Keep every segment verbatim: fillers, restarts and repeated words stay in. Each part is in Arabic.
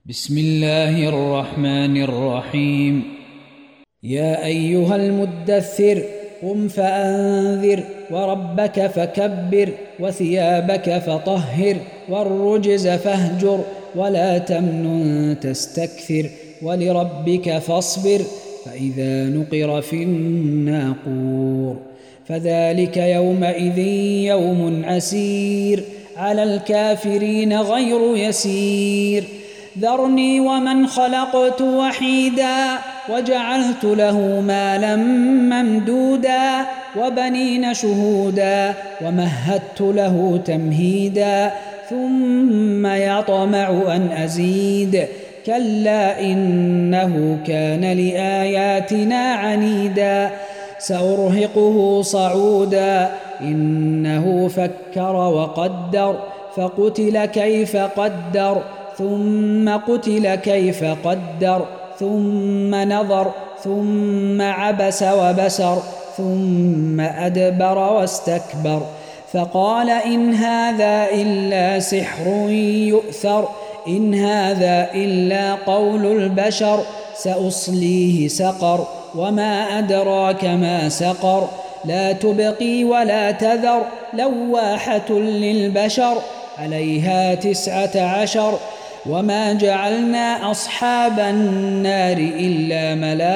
بسم الله الرحمن الرحيم. يا أيها المدثر قم فأنذر وربك فكبر وثيابك فطهر والرجز فاهجر ولا تمنن تستكثر ولربك فاصبر فإذا نقر في الناقور فذلك يومئذ يوم عسير على الكافرين غير يسير. ذرني ومن خلقت وحيدا وجعلت له مالا ممدودا وبنين شهودا ومهدت له تمهيدا ثم يطمع أن أزيد كلا إنه كان لآياتنا عنيدا سأرهقه صعودا إنه فكر وقدر فقتل كيف قدر ثم قتل كيف قدر ثم نظر ثم عبس وبسر ثم أدبر واستكبر فقال إن هذا إلا سحر يؤثر إن هذا إلا قول البشر سأصليه سقر وما أدراك ما سقر لا تبقي ولا تذر لواحة للبشر عليها تسعة عشر وما جعلنا أصحاب النار إلا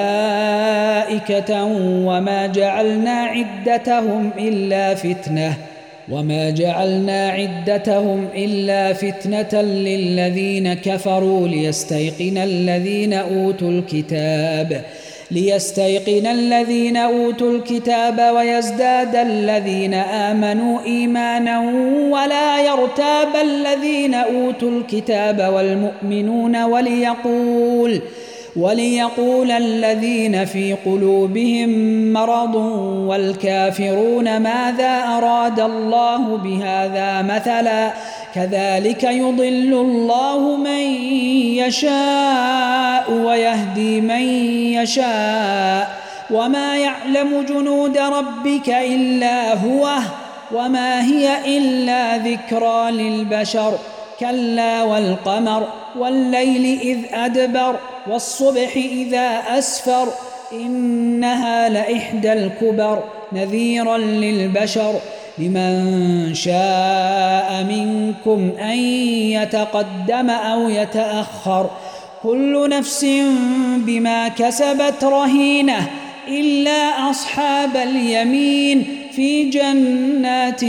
ملائكة وما جعلنا عدتهم إلا فتنة وما جعلنا عدتهم إلا فتنة للذين كفروا ليستيقن الذين أوتوا الكتاب ليستيقن الذين أوتوا الكتاب ويزداد الذين آمنوا إيمانا ولا يرتاب الذين أوتوا الكتاب والمؤمنون وليقول وليقول الذين في قلوبهم مرض والكافرون ماذا أراد الله بهذا مثلا كذلك يضل الله من يشاء ويهدي من يشاء وما يعلم جنود ربك إلا هو وما هي إلا ذكرى للبشر كلا والقمر والليل إذ أدبر والصبح إذا أسفر إنها لإحدى الكبر نذيرا للبشر لمن شاء منكم أن يتقدم أو يتأخر كل نفس بما كسبت رهينة إلا أصحاب اليمين في جنات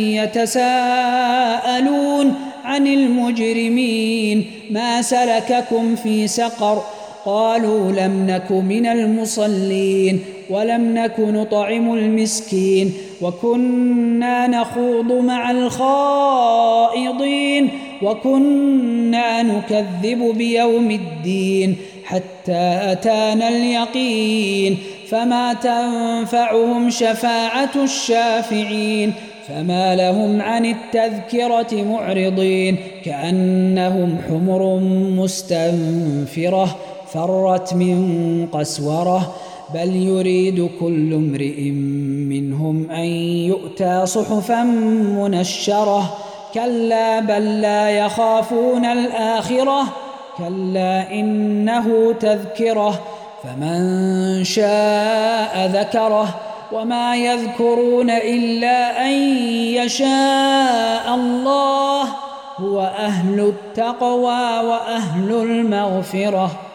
يتساءلون عن المجرمين ما سلككم في سقر قالوا لم نك من المصلين ولم نك نطعم المسكين وكنا نخوض مع الخائضين وكنا نكذب بيوم الدين حتى أتانا اليقين فما تنفعهم شفاعة الشافعين فما لهم عن التذكرة معرضين كأنهم حمر مستنفرة فرت من قسورة بل يريد كل امرئ منهم أن يؤتى صحفا منشرة كلا بل لا يخافون الآخرة كلا إنه تذكرة فمن شاء ذكره وما يذكرون إلا أن يشاء الله هو أهل التقوى وأهل المغفرة.